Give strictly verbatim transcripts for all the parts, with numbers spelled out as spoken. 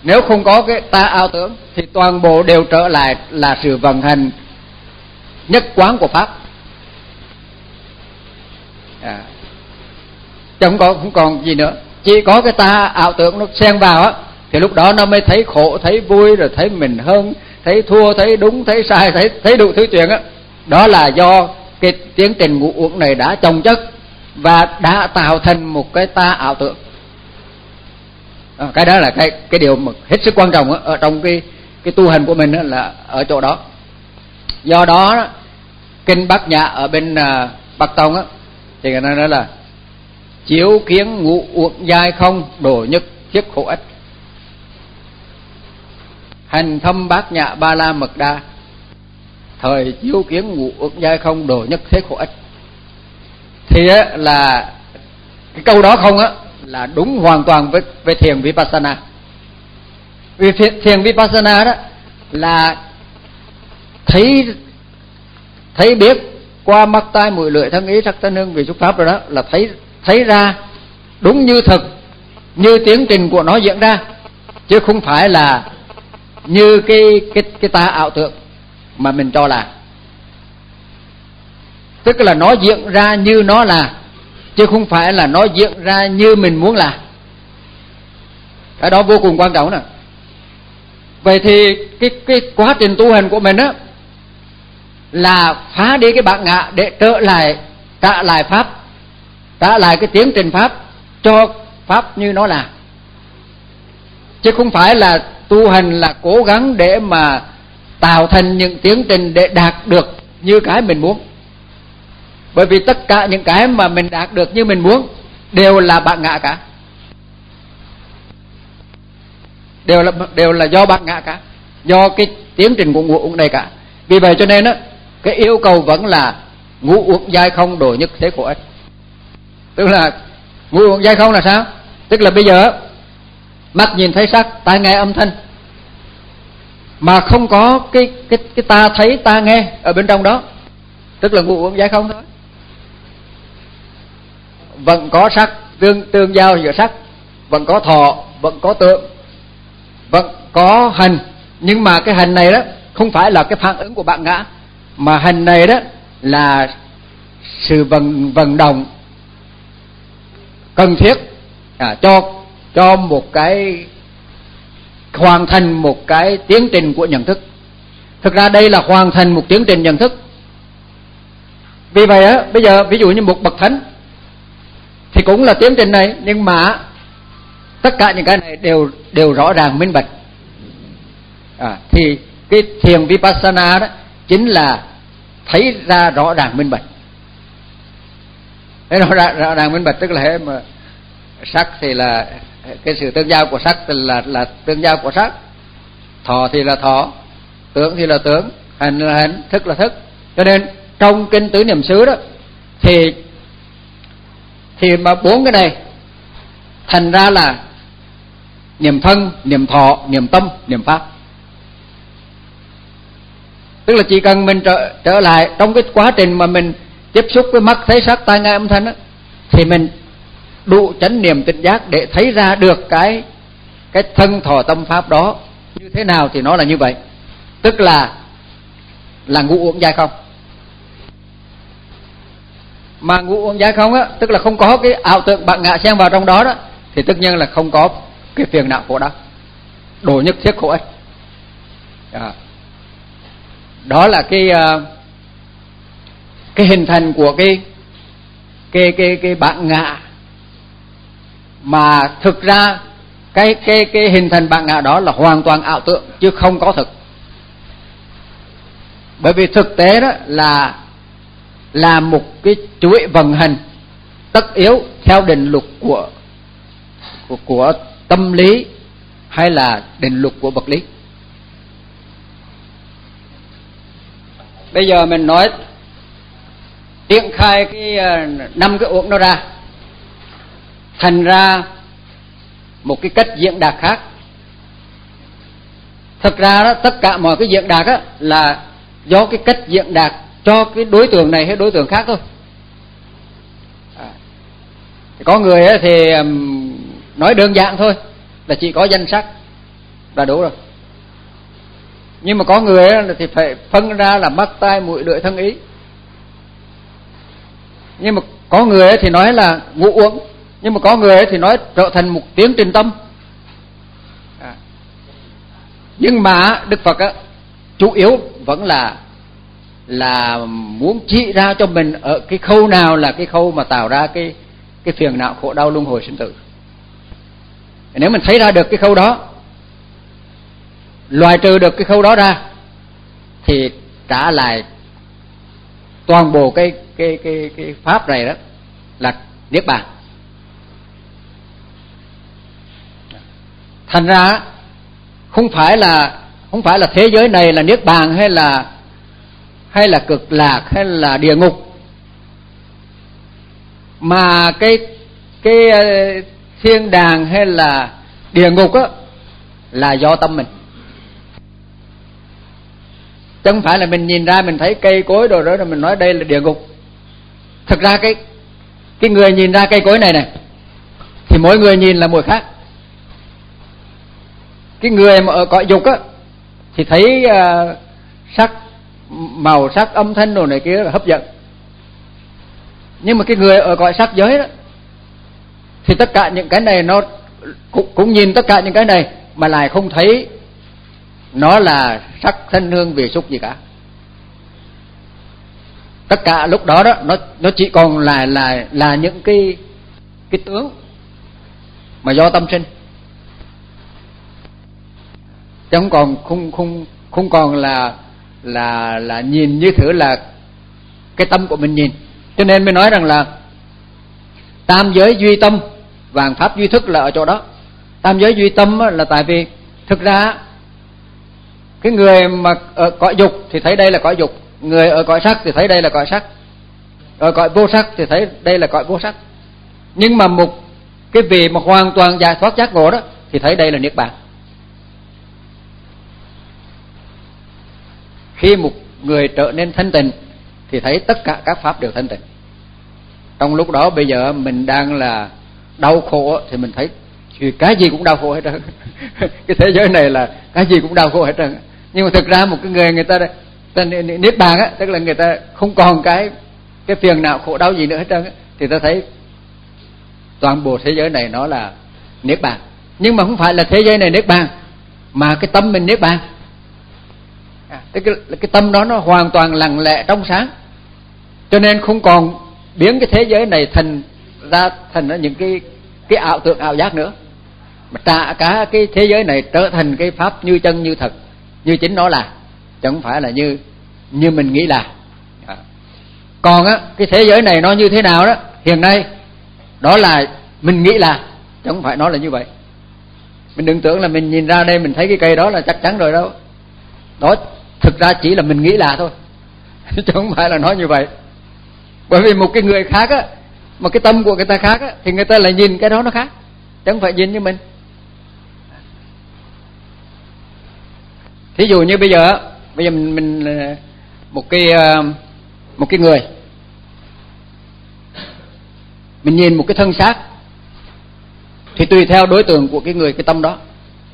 Nếu không có cái ta ảo tưởng thì toàn bộ đều trở lại là sự vận hành nhất quán của pháp. À, chứ không có không còn gì nữa. Chỉ có cái ta ảo tưởng nó xen vào á, thì lúc đó nó mới thấy khổ, thấy vui, rồi thấy mình hơn, thấy thua, thấy đúng, thấy sai, thấy thấy đủ thứ chuyện á. Đó là do cái tiến trình ngũ uẩn này đã chồng chất và đã tạo thành một cái ta ảo tưởng. À, cái đó là cái cái điều mà hết sức quan trọng á, ở trong cái cái tu hành của mình á, là ở chỗ đó. Do đó kinh Bát Nhã ở bên uh, Bắc Tông á, thì người ta nói là chiếu kiến ngũ uẩn giai không, độ nhất thiết khổ ích, hành thâm Bát Nhã Ba La Mật Đa, thời chiếu kiến ngũ uẩn giai không, độ nhất thiết khổ ích. Thì á, là cái câu đó không á là đúng hoàn toàn với với thiền Vipassana. Vì thiền Vipassana đó là thấy thấy biết qua mắt tai mũi lưỡi thân ý sắc thân hương vị xúc pháp rồi đó, là thấy thấy ra đúng như thực, như tiến trình của nó diễn ra, chứ không phải là như cái cái cái ta ảo tưởng mà mình cho là. Tức là nó diễn ra như nó là, chứ không phải là nó diễn ra như mình muốn là. Cái đó vô cùng quan trọng nè. Vậy thì cái cái quá trình tu hành của mình á là phá đi cái bản ngã để trở lại, trả lại pháp, trả lại cái tiến trình pháp cho pháp như nó là, chứ không phải là tu hành là cố gắng để mà tạo thành những tiến trình để đạt được như cái mình muốn. Bởi vì tất cả những cái mà mình đạt được như mình muốn đều là bản ngã cả, đều là đều là do bản ngã cả, do cái tiến trình của ngũ uẩn này cả. Vì vậy cho nên á, cái yêu cầu vẫn là ngũ uẩn giai không, độ nhất thế khổ ích. Tức là ngũ uẩn giai không là sao? Tức là bây giờ mắt nhìn thấy sắc, tai nghe âm thanh, mà không có cái cái cái ta thấy ta nghe ở bên trong đó, tức là ngũ uẩn giai không thôi. Vẫn có sắc tương tương giao giữa sắc, vẫn có thọ, vẫn có tượng, vẫn có hành, nhưng mà cái hành này đó không phải là cái phản ứng của bản ngã, mà hành này đó là sự vận vận động cần thiết à, cho cho một cái hoàn thành một cái tiến trình của nhận thức. Thực ra đây là hoàn thành một tiến trình nhận thức. Vì vậy á, bây giờ ví dụ như một bậc thánh thì cũng là tiến trình này, nhưng mà tất cả những cái này đều đều rõ ràng minh bạch. À, thì cái thiền Vipassana đó chính là thấy ra rõ ràng minh bạch. Thấy rõ ràng, rõ ràng minh bạch tức là hệ mà sắc thì là cái sự tương giao của sắc thì là là tương giao của sắc, thọ thì là thọ, tưởng thì là tưởng, hành là hành, thức là thức. Cho nên trong kinh Tứ Niệm xứ đó thì thì mà bốn cái này thành ra là niệm thân, niệm thọ, niệm tâm, niệm pháp. Tức là chỉ cần mình trở, trở lại trong cái quá trình mà mình tiếp xúc với mắt thấy sắc tai nghe âm thanh á, thì mình đủ chánh niệm tỉnh giác để thấy ra được cái cái thân thọ tâm pháp đó như thế nào thì nó là như vậy. Tức là là ngũ uẩn giai không. Mà ngũ uẩn giai không á, tức là không có cái ảo tưởng bản ngã xen vào trong đó đó, thì tất nhiên là không có cái phiền não khổ đau, độ nhất thiết khổ ích. Đó. Đó là cái cái hình thành của cái cái cái cái bản ngã, mà thực ra cái cái cái hình thành bản ngã đó là hoàn toàn ảo tưởng chứ không có thực. Bởi vì thực tế đó là là một cái chuỗi vận hành tất yếu theo định luật của của, của tâm lý hay là định luật của vật lý. Bây giờ mình nói triển khai cái năm cái uẩn nó ra, thành ra một cái cách diễn đạt khác. Thực ra đó, tất cả mọi cái diễn đạt đó là do cái cách diễn đạt cho cái đối tượng này hay đối tượng khác thôi. À, có người thì nói đơn giản thôi là chỉ có danh sắc, là đủ rồi. Nhưng mà có người thì phải phân ra là mắt tai mũi lưỡi thân ý. Nhưng mà có người thì nói là ngũ uẩn, nhưng mà có người thì nói trở thành một tiến trình tâm. À. Nhưng mà Đức Phật á, chủ yếu vẫn là là muốn chỉ ra cho mình ở cái khâu nào là cái khâu mà tạo ra cái cái phiền não khổ đau luân hồi sinh tử. Nếu mình thấy ra được cái khâu đó, loại trừ được cái khâu đó ra, thì trả lại toàn bộ cái cái cái cái pháp này đó là niết bàn. Thành ra không phải là không phải là thế giới này là niết bàn hay là hay là cực lạc hay là địa ngục, mà cái cái thiên đàng hay là địa ngục á là do tâm mình. Chứ không phải là mình nhìn ra mình thấy cây cối rồi đó rồi mình nói đây là địa ngục. Thực ra cái cái người nhìn ra cây cối này này thì mỗi người nhìn là mỗi khác. Cái người mà ở cõi dục á thì thấy uh, sắc, màu sắc, âm thanh đồ này kia là hấp dẫn. Nhưng mà cái người ở cõi sắc giới đó thì tất cả những cái này nó cũng, cũng nhìn tất cả những cái này mà lại không thấy nó là sắc thanh hương vị xúc gì cả. Tất cả lúc đó đó nó nó chỉ còn là là là những cái cái tướng mà do tâm sinh, chứ không còn không không không còn là là là nhìn như thử là cái tâm của mình nhìn. Cho nên mới nói rằng là tam giới duy tâm, vạn pháp duy thức là ở chỗ đó. Tam giới duy tâm là tại vì thực ra cái người mà ở cõi dục thì thấy đây là cõi dục, người ở cõi sắc thì thấy đây là cõi sắc, ở cõi vô sắc thì thấy đây là cõi vô sắc. Nhưng mà một cái vị mà hoàn toàn giải thoát giác ngộ đó thì thấy đây là niết bàn. Khi một người trở nên thanh tịnh thì thấy tất cả các pháp đều thanh tịnh. Trong lúc đó bây giờ mình đang là đau khổ thì mình thấy cái gì cũng đau khổ hết trơn. Cái thế giới này là cái gì cũng đau khổ hết trơn. Nhưng mà thực ra một cái người người ta, ta niết bàn á, tức là người ta không còn cái cái phiền não khổ đau gì nữa hết trơn á, thì ta thấy toàn bộ thế giới này nó là niết bàn. Nhưng mà không phải là thế giới này niết bàn, mà cái tâm mình niết bàn. À, cái, cái tâm đó nó hoàn toàn lặng lẽ trong sáng, cho nên không còn biến cái thế giới này thành ra thành những cái cái ảo tưởng ảo giác nữa, mà trả cả cái thế giới này trở thành cái pháp như chân như thật, như chính nó là, chứ không phải là như như mình nghĩ là. À. Còn á cái thế giới này nó như thế nào đó hiện nay, đó là mình nghĩ là, chứ không phải nó là như vậy. Mình đừng tưởng là mình nhìn ra đây mình thấy cái cây đó là chắc chắn rồi đâu. Đó thực ra chỉ là mình nghĩ là thôi, chứ không phải là nó như vậy. Bởi vì một cái người khác á, mà cái tâm của người ta khác á, thì người ta lại nhìn cái đó nó khác, chứ không phải nhìn như mình. Thí dụ như bây giờ bây giờ mình, mình một cái một cái người, mình nhìn một cái thân xác thì tùy theo đối tượng của cái người, cái tâm đó.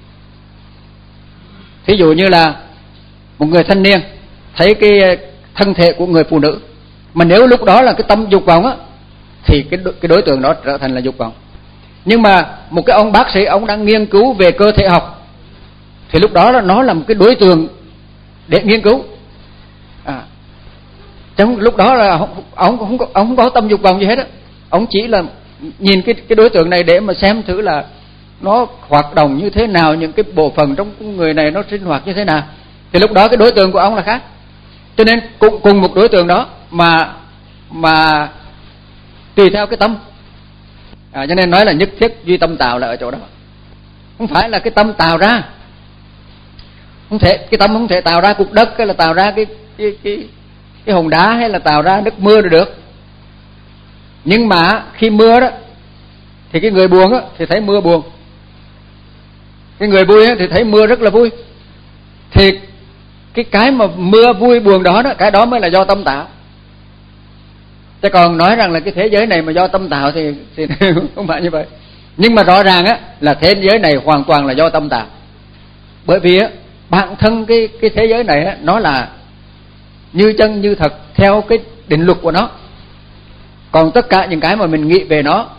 Thí dụ như là một người thanh niên thấy cái thân thể của người phụ nữ, mà nếu lúc đó là cái tâm dục vọng á, thì cái cái đối tượng đó trở thành là dục vọng. Nhưng mà một cái ông bác sĩ, ông đang nghiên cứu về cơ thể học, thì lúc đó là nó là một cái đối tượng để nghiên cứu. À, trong lúc đó là ông, ông không có ông không có tâm dục vọng gì hết á, ông chỉ là nhìn cái cái đối tượng này để mà xem thử là nó hoạt động như thế nào, những cái bộ phận trong người này nó sinh hoạt như thế nào. Thì lúc đó cái đối tượng của ông là khác. Cho nên cùng cùng một đối tượng đó mà mà tùy theo cái tâm. À, cho nên nói là nhất thiết duy tâm tạo là ở chỗ đó, không phải là cái tâm tạo ra. Không thể, cái tâm không thể tạo ra cục đất hay là tạo ra cái cái cái cái hòn đá hay là tạo ra nước mưa rồi được. Nhưng mà khi mưa đó thì cái người buồn á thì thấy mưa buồn, cái người vui á thì thấy mưa rất là vui. Thì cái cái mà mưa vui buồn đó đó, cái đó mới là do tâm tạo. Chứ còn nói rằng là cái thế giới này mà do tâm tạo thì, thì không phải như vậy. Nhưng mà rõ ràng á là thế giới này hoàn toàn là do tâm tạo. Bởi vì á, bản thân cái cái thế giới này á, nó là như chân như thật theo cái định luật của nó. Còn tất cả những cái mà mình nghĩ về nó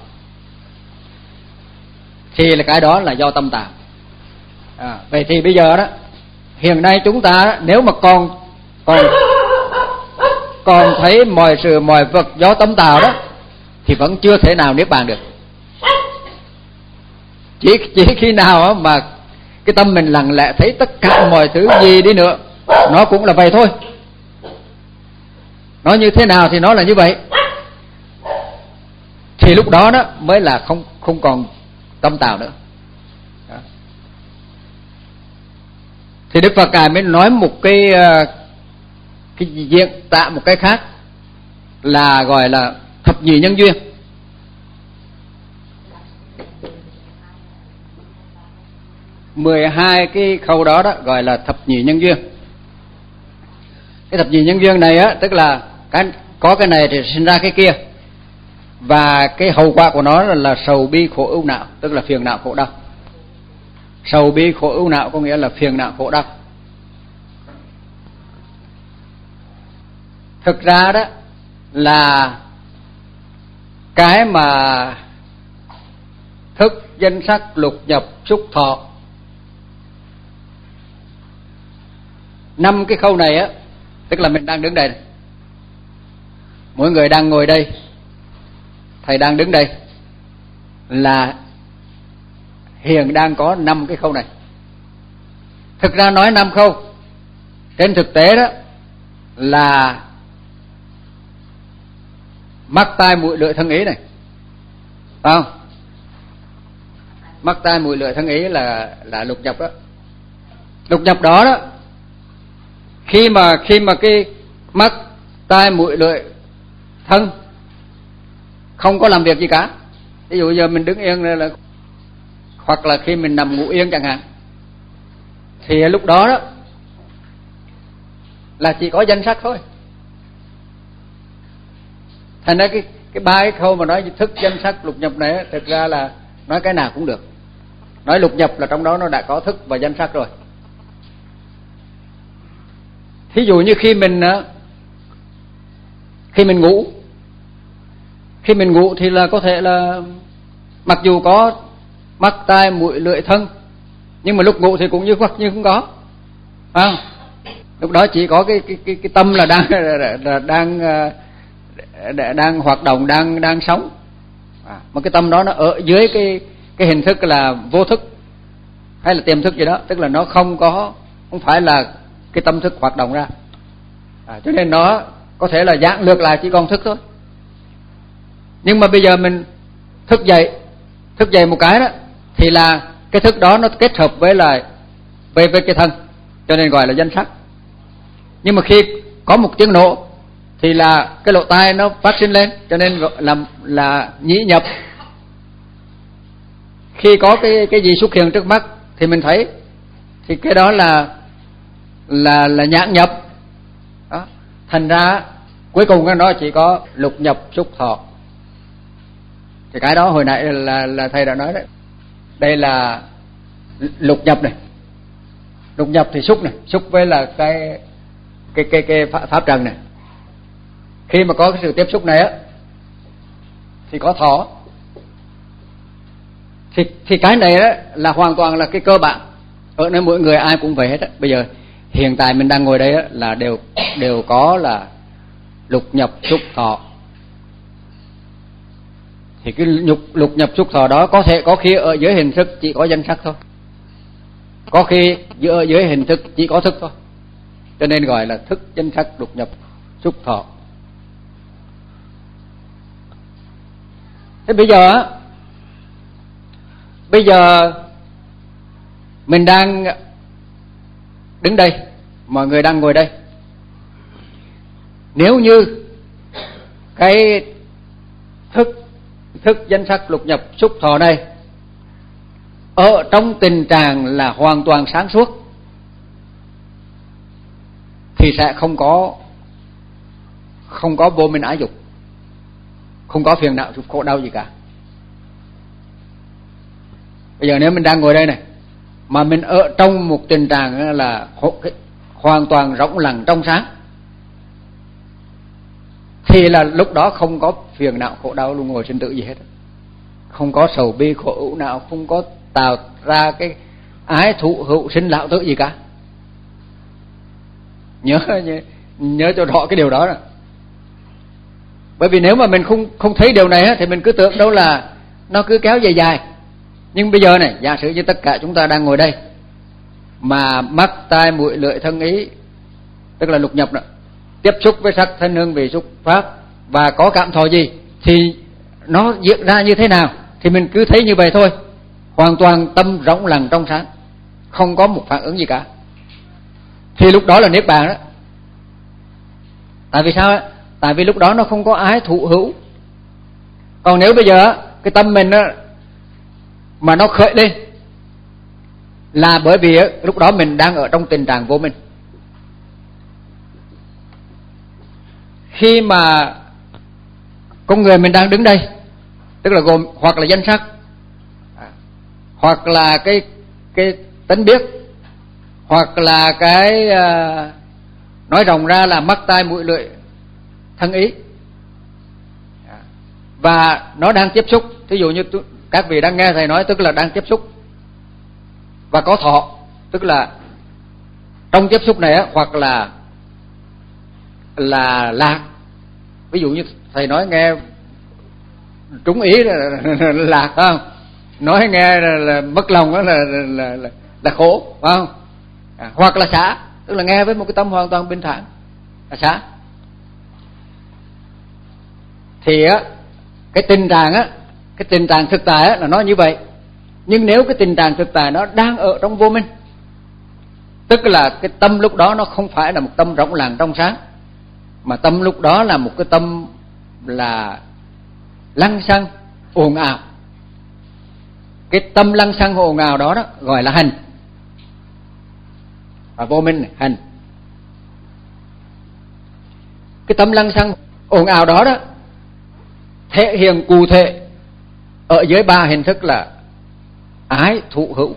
thì là cái đó là do tâm tạo. À, vậy thì bây giờ đó, hiện nay chúng ta nếu mà còn còn còn thấy mọi sự mọi vật do tâm tạo đó thì vẫn chưa thể nào niết bàn được. Chỉ chỉ khi nào mà cái tâm mình lặng lẽ thấy tất cả mọi thứ gì đi nữa nó cũng là vậy thôi, nó như thế nào thì nó là như vậy, thì lúc đó đó mới là không không còn tâm tạo nữa. Đó. Thì Đức Phật Ngài mới nói một cái cái diện tả một cái khác là gọi là thập nhị nhân duyên. Mười hai cái khâu đó đó gọi là thập nhị nhân duyên. Cái thập nhị nhân duyên này á, tức là cái có cái này thì sinh ra cái kia, và cái hậu quả của nó là, là sầu bi khổ ưu não, tức là phiền não khổ đau. Sầu bi khổ ưu não có nghĩa là phiền não khổ đau. Thực ra đó là cái mà thức danh sắc lục nhập xúc thọ, năm cái khâu này á, tức là mình đang đứng đây này. Mỗi người đang ngồi đây, thầy đang đứng đây, là hiện đang có năm cái khâu này. Thực ra nói năm khâu, trên thực tế đó là mắt tai mũi lưỡi thân ý này, phải không? Mắt tai mũi lưỡi thân ý là là lục nhập đó. Lục nhập đó đó, khi mà khi mà cái mắt tai mũi lưỡi thân không có làm việc gì cả, ví dụ giờ mình đứng yên là, hoặc là khi mình nằm ngủ yên chẳng hạn, thì lúc đó đó là chỉ có danh sắc thôi. Thành ra cái cái ba cái khâu mà nói thức danh sắc lục nhập này, thực ra là nói cái nào cũng được. Nói lục nhập là trong đó nó đã có thức và danh sắc rồi. Thí dụ như khi mình khi mình ngủ, khi mình ngủ thì là có thể là mặc dù có mắt tai mũi lưỡi thân, nhưng mà lúc ngủ thì cũng như hoặc như không có, phải không? Lúc đó chỉ có cái cái cái, cái tâm là đang là đang đang hoạt động, đang đang sống. À, mà cái tâm đó nó ở dưới cái cái hình thức là vô thức hay là tiềm thức gì đó, tức là nó không có không phải là cái tâm thức hoạt động ra. À, cho nên nó có thể là dạng lược lại chỉ còn thức thôi. Nhưng mà bây giờ mình thức dậy, thức dậy một cái đó thì là cái thức đó nó kết hợp với lại với với cái thân, cho nên gọi là danh sắc. Nhưng mà khi có một tiếng nổ thì là cái lỗ tai nó phát sinh lên, cho nên gọi là là nhĩ nhập. Khi có cái cái gì xuất hiện trước mắt thì mình thấy, thì cái đó là là là nhãn nhập. Đó. Thành ra cuối cùng nó chỉ có lục nhập xúc thọ. Thì cái đó hồi nãy là là thầy đã nói đấy. Đây là lục nhập này. Lục nhập thì xúc này, xúc với là cái cái cái cái pháp trần này. Khi mà có cái sự tiếp xúc này á thì có thọ. Thì thì cái này đó là hoàn toàn là cái cơ bản. Ở nơi mỗi người ai cũng vậy hết á. Bây giờ hiện tại mình đang ngồi đây á, là đều đều có là lục nhập xúc thọ. Thì cái lục, lục nhập xúc thọ đó có thể có khi ở dưới hình thức chỉ có danh sắc thôi, có khi ở dưới hình thức chỉ có thức thôi, cho nên gọi là thức danh sắc lục nhập xúc thọ. Thế bây giờ bây giờ mình đang đứng đây, mọi người đang ngồi đây. Nếu như cái thức thức danh sắc lục nhập xúc thọ này ở trong tình trạng là hoàn toàn sáng suốt thì sẽ không có không có vô minh ái dục, không có phiền não khổ đau gì cả. Bây giờ nếu mình đang ngồi đây này, mà mình ở trong một tình trạng là hoàn toàn rộng lặng trong sáng, thì là lúc đó không có phiền não khổ đau luân hồi sinh tử gì hết, không có sầu bi khổ ưu nào, không có tạo ra cái ái thụ hữu sinh lão tử gì cả. Nhớ nhớ cho rõ cái điều đó. Bởi vì nếu mà mình không không thấy điều này thì mình cứ tưởng đâu là nó cứ kéo dài dài. Nhưng bây giờ này, giả sử như tất cả chúng ta đang ngồi đây mà mắt tai mũi lưỡi thân ý, tức là lục nhập đó, tiếp xúc với sắc thân hương vị xúc pháp và có cảm thọ gì thì nó diễn ra như thế nào thì mình cứ thấy như vậy thôi, hoàn toàn tâm rỗng lặng trong sáng, không có một phản ứng gì cả, thì lúc đó là niết bàn đó. Tại vì sao? Tại vì lúc đó nó không có ái thụ hữu. Còn nếu bây giờ cái tâm mình đó, mà nó khởi lên là bởi vì lúc đó mình đang ở trong tình trạng vô minh. Khi mà con người mình đang đứng đây, tức là gồm hoặc là danh sắc, hoặc là cái cái tánh biết, hoặc là cái uh, nói rộng ra là mắt tai mũi lưỡi thân ý, và nó đang tiếp xúc. Thí dụ như các vị đang nghe thầy nói, tức là đang tiếp xúc, và có thọ, tức là trong tiếp xúc này hoặc là là lạc. Ví dụ như thầy nói nghe trúng ý là, là, là lạc, phải không? Nói nghe là, là mất lòng đó là, là, là, là khổ, phải không? À, hoặc là xả, tức là nghe với một cái tâm hoàn toàn bình thản là xả. Thì á, cái tình trạng á, cái tình trạng thực tại á, là nó như vậy. Nhưng nếu cái tình trạng thực tại nó đang ở trong vô minh, tức là cái tâm lúc đó nó không phải là một tâm rộng lặng trong sáng, mà tâm lúc đó là một cái tâm là lăng xăng ồn ào. Cái tâm lăng xăng ồn ào đó, đó gọi là hành. Và vô minh này, hành. Cái tâm lăng xăng ồn ào đó đó thể hiện cụ thể ở dưới ba hình thức là ái thụ hữu.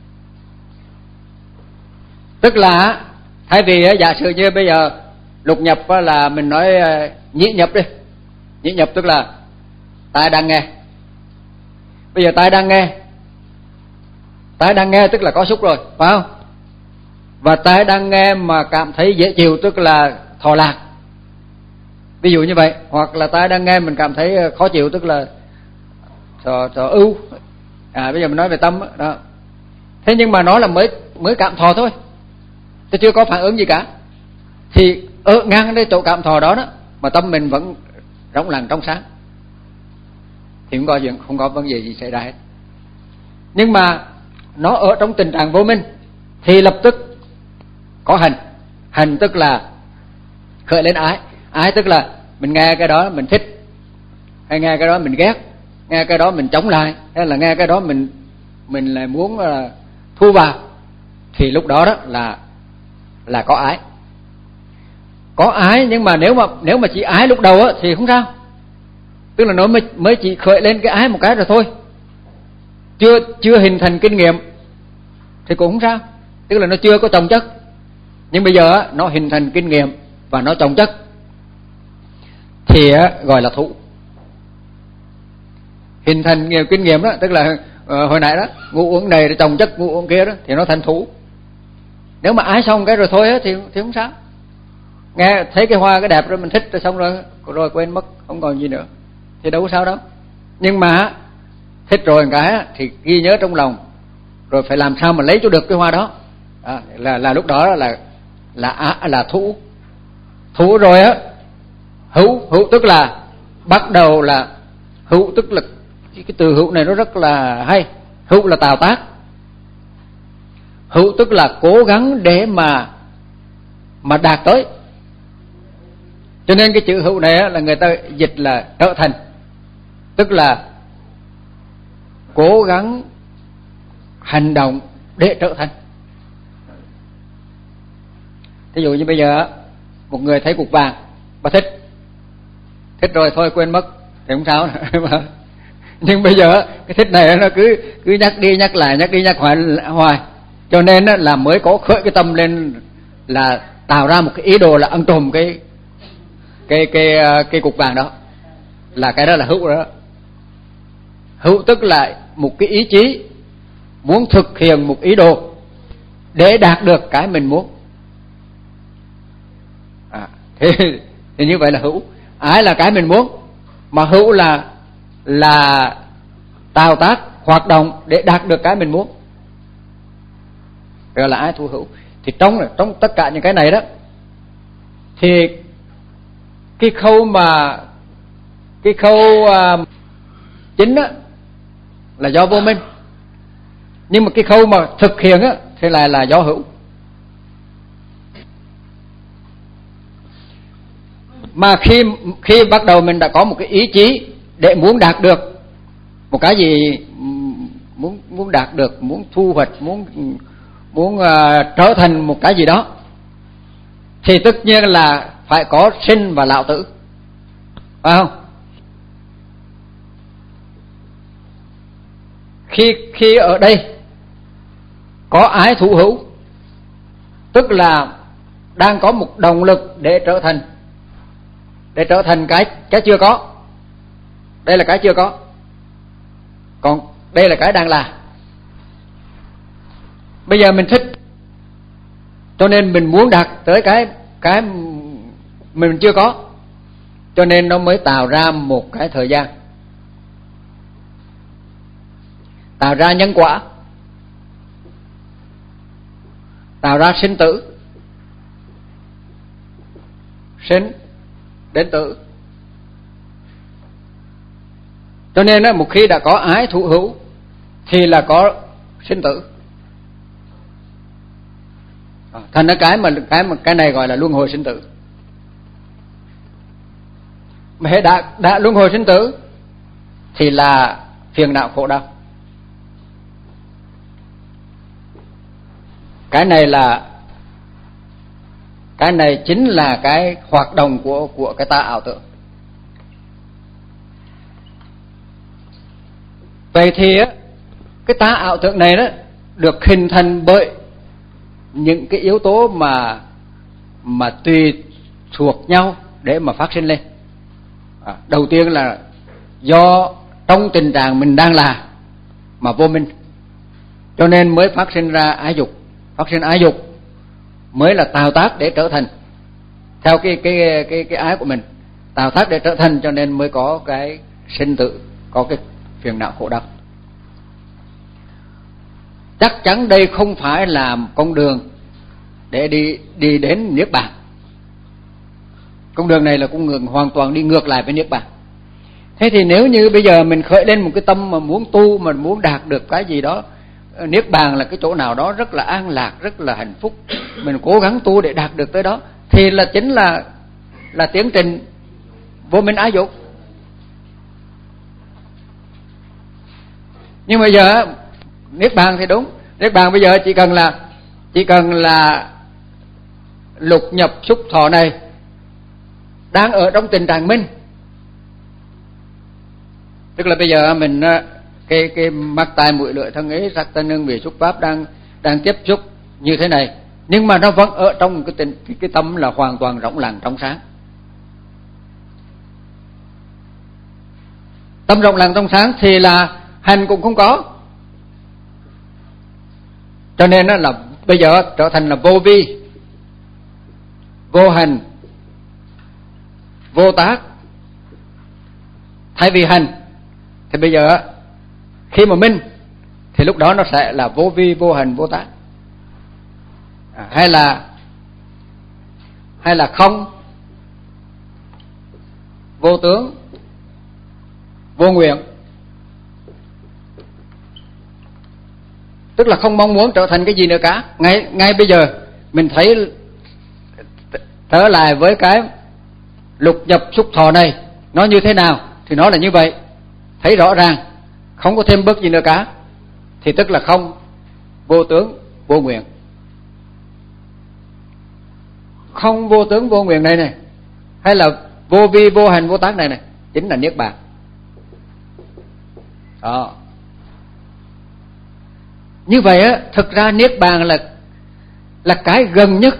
Tức là thay vì giả sử như bây giờ lục nhập là mình nói nhị nhập đi. Nhị nhập tức là tai đang nghe. Bây giờ tai đang nghe, tai đang nghe tức là có xúc rồi, phải không? Và tai đang nghe mà cảm thấy dễ chịu tức là thọ lạc, ví dụ như vậy. Hoặc là tai đang nghe mình cảm thấy khó chịu tức là thọ, thọ ưu. À, bây giờ mình nói về tâm đó. Thế nhưng mà nó là mới mới cảm thọ thôi, thì chưa có phản ứng gì cả. Thì ở ngang đây chỗ cảm thọ đó đó mà tâm mình vẫn rỗng lặng trong sáng, thì không có chuyện, không có vấn đề gì xảy ra hết. Nhưng mà nó ở trong tình trạng vô minh thì lập tức có hành. Hành tức là khởi lên ái. Ái tức là mình nghe cái đó mình thích, hay nghe cái đó mình ghét, nghe cái đó mình chống lại, hay là nghe cái đó mình mình lại muốn là thu vào. Thì lúc đó đó là là có ái. Có ái, nhưng mà nếu mà nếu mà chỉ ái lúc đầu á thì không sao. Tức là nó mới mới chỉ khởi lên cái ái một cái rồi thôi, chưa chưa hình thành kinh nghiệm thì cũng không sao. Tức là nó chưa có chồng chất. Nhưng bây giờ á, nó hình thành kinh nghiệm và nó chồng chất thì á, gọi là thụ. Hình thành nhiều kinh nghiệm đó, tức là uh, hồi nãy đó ngủ uống này rồi chồng chất ngủ uống kia đó thì nó thành thụ. Nếu mà ái xong cái rồi thôi á, thì thì không sao. Nghe thấy cái hoa cái đẹp rồi mình thích rồi xong rồi rồi quên mất, không còn gì nữa thì đâu có sao đâu. Nhưng mà thích rồi cái thì ghi nhớ trong lòng, rồi phải làm sao mà lấy cho được cái hoa đó. À, là là lúc đó là là là thụ. Thụ rồi á, hữu. Hữu tức là bắt đầu là hữu, tức là cái từ hữu này nó rất là hay. Hữu là tạo tác. Hữu tức là cố gắng để mà mà đạt tới. Cho nên cái chữ hữu này là người ta dịch là trở thành, tức là cố gắng hành động để trở thành. Ví dụ như bây giờ một người thấy cục vàng và thích, thích rồi thôi quên mất thì không sao. Nhưng bây giờ cái thích này nó cứ cứ nhắc đi nhắc lại, nhắc đi nhắc hoài, hoài Cho nên là mới có khởi cái tâm lên là tạo ra một cái ý đồ là ăn trộm cái cái cái cái cục vàng đó, là cái đó là hữu đó. Hữu tức là một cái ý chí muốn thực hiện một ý đồ để đạt được cái mình muốn. À, thì, thì như vậy là hữu. Ái là cái mình muốn, mà hữu là là tạo tác hoạt động để đạt được cái mình muốn, gọi là ái thụ hữu. Thì trong trong tất cả những cái này đó, thì cái khâu mà cái khâu uh, chính đó là do vô minh, nhưng mà cái khâu mà thực hiện á thì lại là do hữu. Mà khi khi bắt đầu mình đã có một cái ý chí để muốn đạt được một cái gì, muốn muốn đạt được, muốn thu hoạch, muốn muốn uh, trở thành một cái gì đó, thì tất nhiên là phải có sinh và lão tử, phải không? Khi khi ở đây có ái thụ hữu, tức là đang có một động lực để trở thành để trở thành cái cái chưa có. Đây là cái chưa có, còn đây là cái đang là. Bây giờ mình thích, cho nên mình muốn đạt tới cái cái mình chưa có, cho nên nó mới tạo ra một cái thời gian, tạo ra nhân quả, tạo ra sinh tử, sinh đến tử. Cho nên đó, một khi đã có ái thụ hữu thì là có sinh tử. À, thành ra cái mà cái mà cái này gọi là luân hồi sinh tử. Mà đã đã luân hồi sinh tử thì là phiền não khổ đau. Cái này là cái này chính là cái hoạt động của của cái ta ảo tưởng. Vậy thì á, cái ta ảo tưởng này đó được hình thành bởi những cái yếu tố mà mà tùy thuộc nhau để mà phát sinh lên. À, đầu tiên là do trong tình trạng mình đang là mà vô minh, cho nên mới phát sinh ra ái dục. Phát sinh ái dục mới là tạo tác để trở thành theo cái cái cái cái ái của mình, tạo tác để trở thành, cho nên mới có cái sinh tử, có cái phiền não khổ đau. Chắc chắn đây không phải là con đường để đi đi đến niết bàn. Con đường này là con đường hoàn toàn đi ngược lại với niết bàn. Thế thì nếu như bây giờ mình khởi lên một cái tâm mà muốn tu, mà muốn đạt được cái gì đó, niết bàn là cái chỗ nào đó rất là an lạc, rất là hạnh phúc, mình cố gắng tu để đạt được tới đó, thì là chính là là tiến trình vô minh ái dục. Nhưng bây giờ niết bàn thì đúng, niết bàn bây giờ chỉ cần là chỉ cần là lục nhập xúc thọ này đang ở trong tình trạng minh. Tức là bây giờ mình cái cái mắt tai mũi lưỡi thân ý sắc thân hương vị xúc pháp đang đang tiếp xúc như thế này, nhưng mà nó vẫn ở trong cái tình cái, cái tâm là hoàn toàn rộng lặng trong sáng. Tâm rộng lặng trong sáng thì là hành cũng không có, cho nên là bây giờ trở thành là vô vi, vô hành, vô tác. Thay vì hành thì bây giờ khi mà minh thì lúc đó nó sẽ là vô vi, vô hành, vô tác. À, hay là hay là không, vô tướng, vô nguyện. Tức là không mong muốn trở thành cái gì nữa cả. Ngay ngay bây giờ mình thấy trở lại với cái lục nhập xúc thọ này nó như thế nào thì nó là như vậy, thấy rõ ràng, không có thêm bớt gì nữa cả, thì tức là không, vô tướng, vô nguyện. Không, vô tướng, vô nguyện này này, hay là vô vi, vô hành, vô tác này này, chính là niết bàn. Đó. Như vậy á, thực ra niết bàn là là cái gần nhất.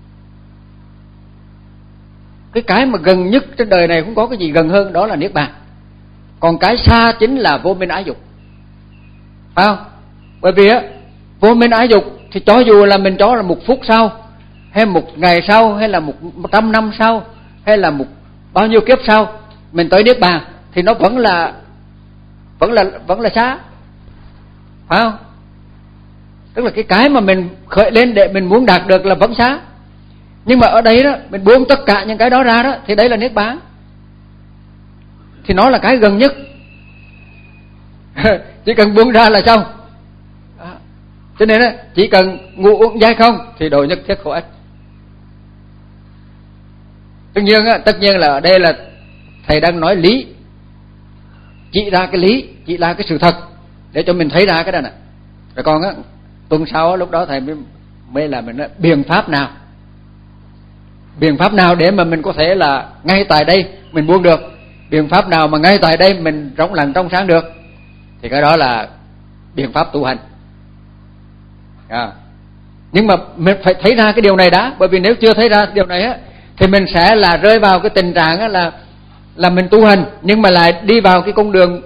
Cái cái mà gần nhất trên đời này không có cái gì gần hơn, đó là niết bàn. Còn cái xa chính là vô minh ái dục, phải không? Bởi vì á, vô minh ái dục thì cho dù là mình cho là một phút sau, hay một ngày sau, hay là một trăm năm sau, hay là một bao nhiêu kiếp sau mình tới niết bàn, thì nó vẫn là vẫn là vẫn là xa, phải không? Tức là cái cái mà mình khởi lên để mình muốn đạt được là vẫn xa. Nhưng mà ở đây đó, mình buông tất cả những cái đó ra đó, thì đây là niết bàn. Thì nó là cái gần nhất. Chỉ cần buông ra là xong. À, cho nên đó, chỉ cần ngủ uống dai không thì độ nhất thiết khổ ích. Tất nhiên á, tất nhiên là ở đây là thầy đang nói lý, chỉ ra cái lý, chỉ ra cái sự thật để cho mình thấy ra cái đó nè. Rồi còn á, tuần sau á, lúc đó thầy mới mới là mình nói, biện pháp nào, biện pháp nào để mà mình có thể là ngay tại đây mình buông được, biện pháp nào mà ngay tại đây mình rộng lặng trong sáng được, thì cái đó là biện pháp tu hành. À. Nhưng mà mình phải thấy ra cái điều này đã, bởi vì nếu chưa thấy ra điều này á, thì mình sẽ là rơi vào cái tình trạng á, là là mình tu hành nhưng mà lại đi vào cái con đường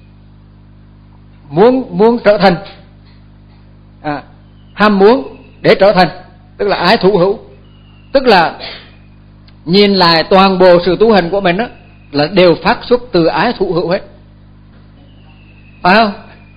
muốn muốn trở thành, à, ham muốn để trở thành, tức là ái thủ hữu. Tức là nhìn lại toàn bộ sự tu hành của mình á, là đều phát xuất từ ái thủ hữu hết, phải không?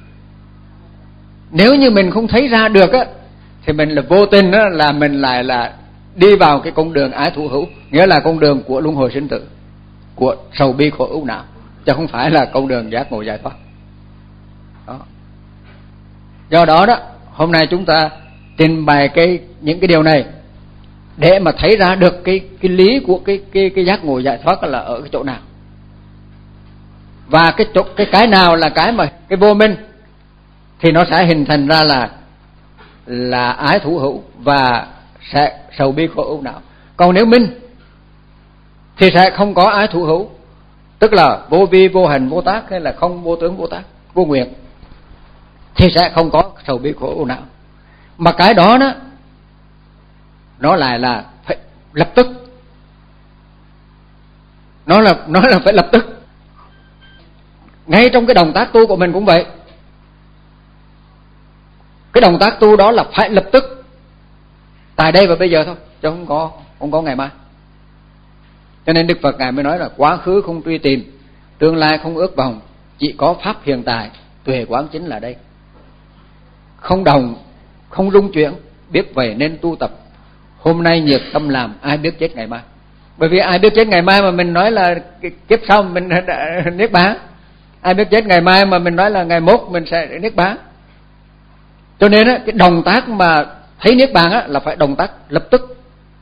Nếu như mình không thấy ra được á, thì mình là vô tình á, là mình lại là đi vào cái con đường ái thủ hữu, nghĩa là con đường của luân hồi sinh tử, của sầu bi khổ ưu não, chứ không phải là con đường giác ngộ giải thoát. Đó. Do đó đó, hôm nay chúng ta trình bày cái những cái điều này để mà thấy ra được cái cái lý của cái cái cái giác ngộ giải thoát là ở cái chỗ nào, và cái chỗ cái cái nào là cái mà cái vô minh, thì nó sẽ hình thành ra là là ái thủ hữu và sẽ sầu bi khổ ưu não. Còn nếu minh thì sẽ không có ái thủ hữu, tức là vô vi vô hành vô tác, hay là không vô tướng vô tác vô nguyện, thì sẽ không có sầu bi khổ ưu não. Mà cái đó đó nó lại là phải lập tức, nó là nó là phải lập tức. Ngay trong cái động tác tu của mình cũng vậy, cái động tác tu đó là phải lập tức, tại đây và bây giờ thôi, chứ không có không có ngày mai. Cho nên Đức Phật ngài mới nói là quá khứ không truy tìm, tương lai không ước vọng, chỉ có pháp hiện tại, tuệ quán chính là đây. Không đồng, không rung chuyển, biết vậy nên tu tập. Hôm nay nhiệt tâm làm, ai biết chết ngày mai. Bởi vì ai biết chết ngày mai mà mình nói là kiếp sau mình đã niết bàn. Ai biết chết ngày mai mà mình nói là ngày mốt mình sẽ niết bàn. Cho nên á, cái động tác mà thấy niết bàn á, là phải động tác lập tức.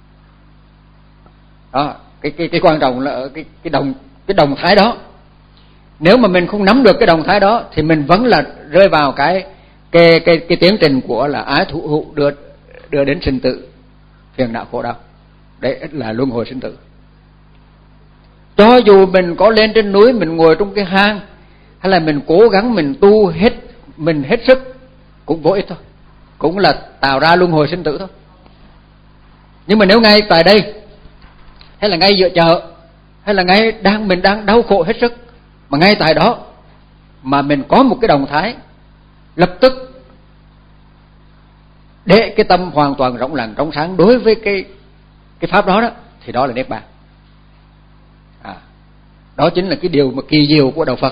Đó, cái cái cái quan trọng là ở cái cái đồng cái động thái đó. Nếu mà mình không nắm được cái động thái đó thì mình vẫn là rơi vào cái cái cái cái tiến trình của là ái thủ hữu, đưa đưa đến sinh tử, phiền não khổ đau. Đấy là luân hồi sinh tử. Cho dù mình có lên trên núi, mình ngồi trong cái hang, hay là mình cố gắng mình tu hết mình hết sức cũng vô ích thôi, cũng là tạo ra luân hồi sinh tử thôi. Nhưng mà nếu ngay tại đây, hay là ngay giữa chợ, hay là ngay đang mình đang đau khổ hết sức, mà ngay tại đó mà mình có một cái động thái lập tức để cái tâm hoàn toàn rộng lặng trong sáng đối với cái cái pháp đó đó, thì đó là niết bàn. À, đó chính là cái điều mà kỳ diệu của đạo Phật.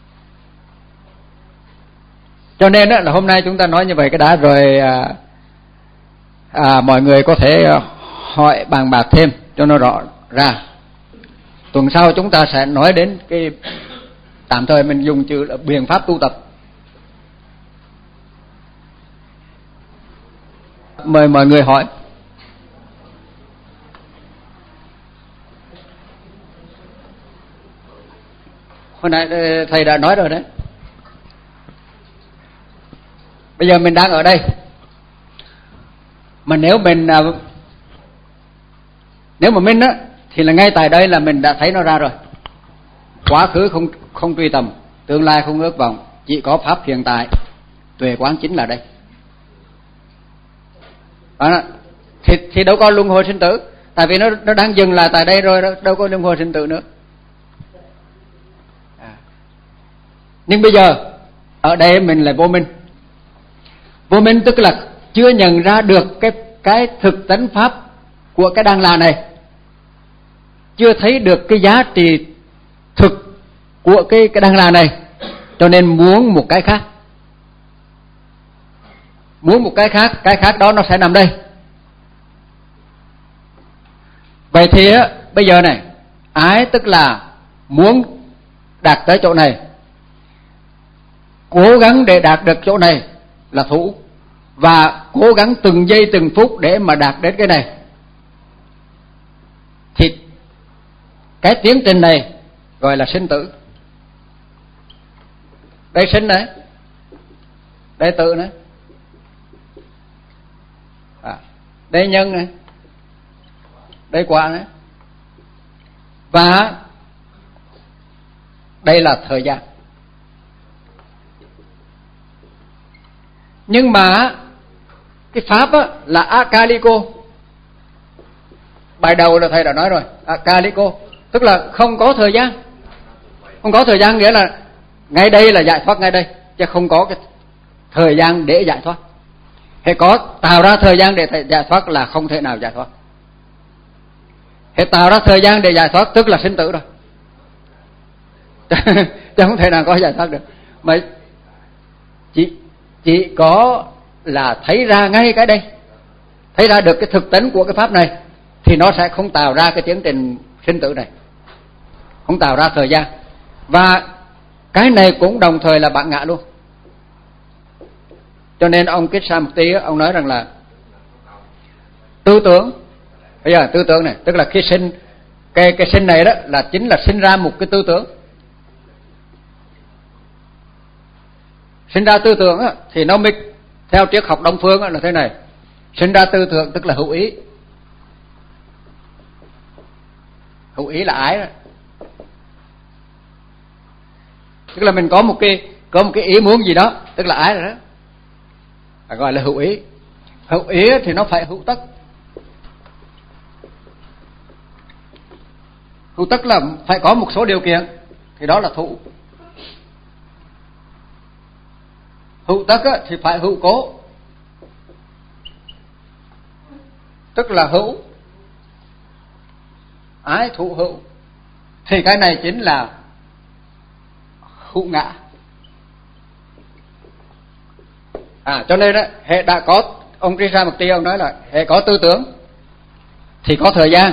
Cho nên đó, là hôm nay chúng ta nói như vậy cái đã rồi, à, à, mọi người có thể hỏi bàn bạc thêm cho nó rõ ra. Tuần sau chúng ta sẽ nói đến cái, tạm thời mình dùng chữ là biện pháp tu tập. Mời mọi người hỏi. Hồi nãy thầy đã nói rồi đấy. Bây giờ mình đang ở đây, mà nếu mình nếu mà mình á, thì là ngay tại đây là mình đã thấy nó ra rồi. Quá khứ không không truy tầm, tương lai không ước vọng, chỉ có pháp hiện tại, tuệ quán chính là đây. Đó. Thì, thì đâu có luân hồi sinh tử, tại vì nó nó đang dừng lại tại đây rồi, đâu, đâu có luân hồi sinh tử nữa. À. Nhưng bây giờ ở đây mình là vô minh. Vô minh tức là chưa nhận ra được cái cái thực tánh pháp của cái đang là này, chưa thấy được cái giá trị thực của cái cái đang là này, cho nên muốn một cái khác, muốn một cái khác, cái khác đó nó sẽ nằm đây. Vậy thì á, bây giờ này, ái tức là muốn đạt tới chỗ này, cố gắng để đạt được chỗ này là thủ, và cố gắng từng giây từng phút để mà đạt đến cái này. Thì cái tiến trình này gọi là sinh tử. Đây sinh này, đây tử này, à, đây nhân này, đây quả này, và đây là thời gian. Nhưng mà cái pháp á, là akaliko. Bài đầu là thầy đã nói rồi, akaliko tức là không có thời gian. Không có thời gian nghĩa là ngay đây là giải thoát ngay đây, chứ không có cái thời gian để giải thoát. Hệ có tạo ra thời gian để giải thoát là không thể nào giải thoát. Hệ tạo ra thời gian để giải thoát tức là sinh tử rồi. Chứ không thể nào có giải thoát được. Mà chỉ, chỉ có là thấy ra ngay cái đây, thấy ra được cái thực tính của cái pháp này, thì nó sẽ không tạo ra cái tiến trình sinh tử này, không tạo ra thời gian. Và cái này cũng đồng thời là bản ngã luôn. Cho nên ông Krishnamurti ông nói rằng là tư tưởng, bây giờ tư tưởng này tức là khi sinh, cái cái sinh này đó là chính là sinh ra một cái tư tưởng. Sinh ra tư tưởng á, thì nó mới theo triết học Đông phương á, là thế này. Sinh ra tư tưởng tức là hữu ý. Hữu ý là ái đó. Tức là mình có một cái có một cái ý muốn gì đó, tức là ái rồi đó, à, gọi là hữu ý. Hữu ý thì nó phải hữu tất. Hữu tất là phải có một số điều kiện, thì đó là thụ. Hữu tất thì phải hữu cố, tức là hữu ái thụ hữu, thì cái này chính là hữu ngã. À, cho nên đó, hệ đã có, ông Krishnamurti ông nói là hệ có tư tưởng thì có thời gian,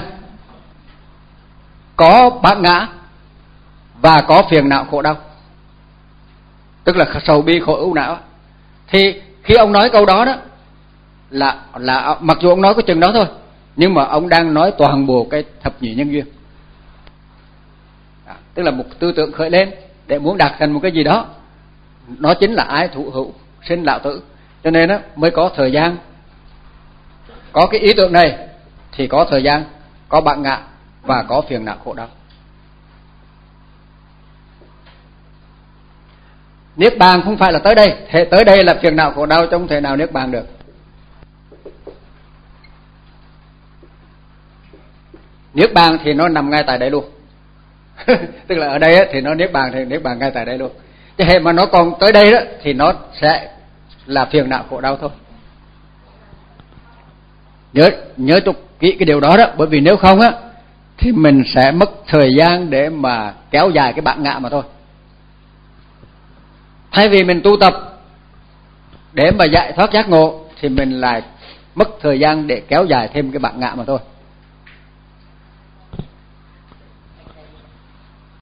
có bát ngã và có phiền não khổ đau, tức là sầu bi khổ ưu não. Thì khi ông nói câu đó đó là là mặc dù ông nói có chừng đó thôi, nhưng mà ông đang nói toàn bộ cái thập nhị nhân duyên. À, tức là một tư tưởng khởi lên để muốn đạt thành một cái gì đó, nó chính là ái thụ hữu sinh lão tử. Cho nên đó, mới có thời gian, có cái ý tưởng này thì có thời gian, có bản ngã và có phiền não khổ đau. Niết bàn không phải là tới đây, thế tới đây là phiền não khổ đau, chứ không thể nào niết bàn được. Niết bàn thì nó nằm ngay tại đây luôn. Tức là ở đây thì nó niết bàn thì niết bàn ngay tại đây luôn. Chứ hệ mà nó còn tới đây đó thì nó sẽ là phiền não khổ đau thôi. Nhớ nhớ cho kỹ cái điều đó đó, bởi vì nếu không á thì mình sẽ mất thời gian để mà kéo dài cái bản ngã mà thôi. Thay vì mình tu tập để mà giải thoát giác ngộ thì mình lại mất thời gian để kéo dài thêm cái bản ngã mà thôi.